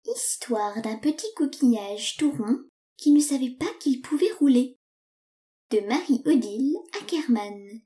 Histoire d'un petit coquillage tout rond qui ne savait pas qu'il pouvait rouler. De Marie-Odile Ackerman.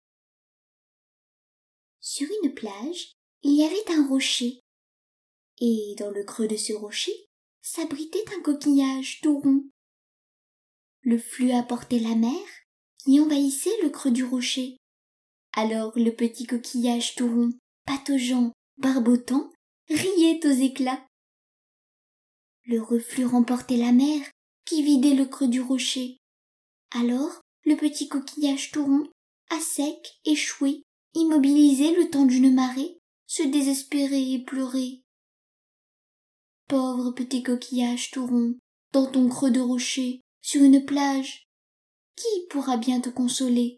Sur une plage, il y avait un rocher. Et dans le creux de ce rocher s'abritait un coquillage tout rond. Le flux apportait la mer qui envahissait le creux du rocher. Alors le petit coquillage tout rond, pataugeant, barbotant, riait aux éclats. Le reflux remportait la mer qui vidait le creux du rocher. Alors le petit coquillage tout rond, à sec, échoué, immobilisé le temps d'une marée, se désespérait et pleurait. Pauvre petit coquillage tout rond, dans ton creux de rocher, sur une plage, qui pourra bien te consoler?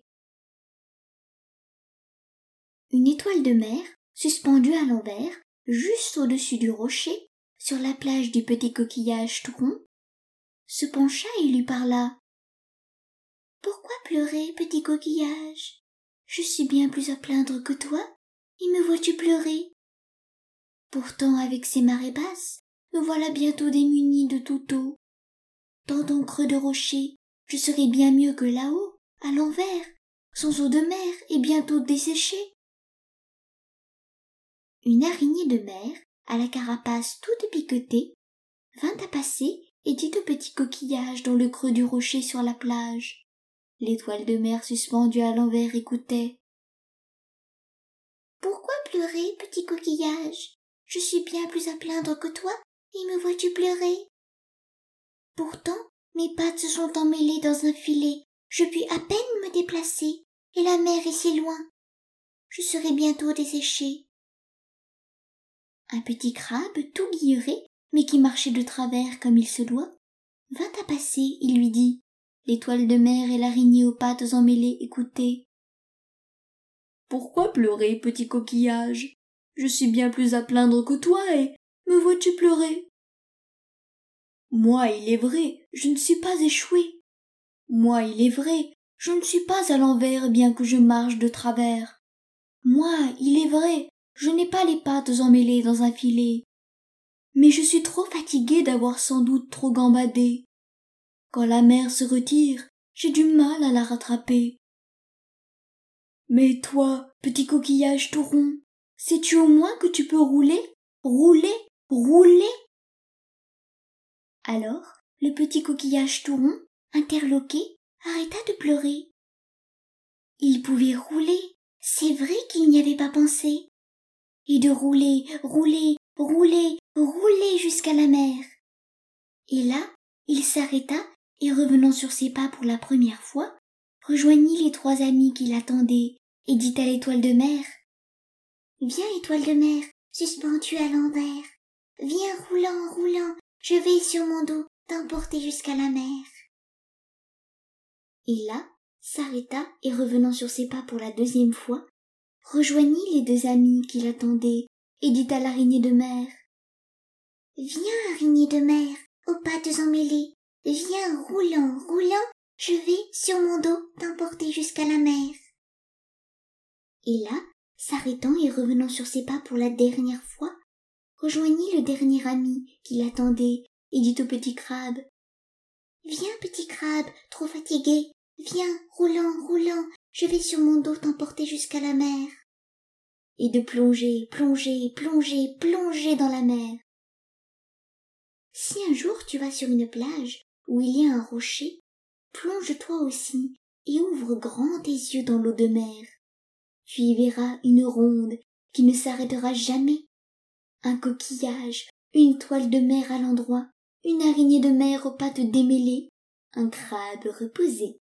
Une étoile de mer, suspendue à l'envers, juste au-dessus du rocher, sur la plage du petit coquillage tout rond, se pencha et lui parla. « Pourquoi pleurer, petit coquillage? Je suis bien plus à plaindre que toi, et me vois-tu pleurer? Pourtant, avec ces marées basses, me voilà bientôt démunie de toute eau. Dans ton creux de rocher, je serai bien mieux que là-haut, à l'envers, sans eau de mer et bientôt desséchée. » Une araignée de mer, à la carapace toute piquetée, vint à passer et dit au petit coquillage dans le creux du rocher sur la plage. L'étoile de mer suspendue à l'envers écoutait. « Pourquoi pleurer, petit coquillage? Je suis bien plus à plaindre que toi, et me vois-tu pleurer? Pourtant, mes pattes se sont emmêlées dans un filet, je puis à peine me déplacer, et la mer est si loin. Je serai bientôt desséchée. » Un petit crabe tout guilleré, mais qui marchait de travers comme il se doit, vint à passer et lui dit. L'étoile de mer et l'araignée aux pattes emmêlées écoutaient. « Pourquoi pleurer, petit coquillage? Je suis bien plus à plaindre que toi, et me vois-tu pleurer? Moi, il est vrai, je ne suis pas échoué. Moi, il est vrai, je ne suis pas à l'envers bien que je marche de travers. Moi, il est vrai, je n'ai pas les pattes emmêlées dans un filet. Mais je suis trop fatigué d'avoir sans doute trop gambadé. Quand la mer se retire, j'ai du mal à la rattraper. Mais toi, petit coquillage tout rond, sais-tu au moins que tu peux rouler, rouler, rouler? » Alors, le petit coquillage tout rond, interloqué, arrêta de pleurer. Il pouvait rouler, c'est vrai qu'il n'y avait pas pensé, et de rouler, rouler, rouler, rouler jusqu'à la mer. Et là, il s'arrêta et revenant sur ses pas pour la première fois, rejoignit les trois amis qui l'attendaient et dit à l'étoile de mer. « Viens, étoile de mer, suspendue à l'envers. Viens, roulant, roulant, je vais sur mon dos t'emporter jusqu'à la mer. » Et là, s'arrêta et revenant sur ses pas pour la deuxième fois, rejoignit les deux amis qui l'attendaient et dit à l'araignée de mer. « Viens, araignée de mer, aux pattes emmêlées. Viens, roulant, roulant, je vais, sur mon dos, t'emporter jusqu'à la mer. » Et là, s'arrêtant et revenant sur ses pas pour la dernière fois, rejoignit le dernier ami qui l'attendait et dit au petit crabe. « Viens, petit crabe, trop fatigué, viens, roulant, roulant, je vais sur mon dos t'emporter jusqu'à la mer. » Et de plonger, plonger, plonger, plonger dans la mer. Si un jour tu vas sur une plage où il y a un rocher, plonge-toi aussi et ouvre grand tes yeux dans l'eau de mer. Tu y verras une ronde qui ne s'arrêtera jamais, un coquillage, une toile de mer à l'endroit, une araignée de mer aux pattes démêlées, un crabe reposé.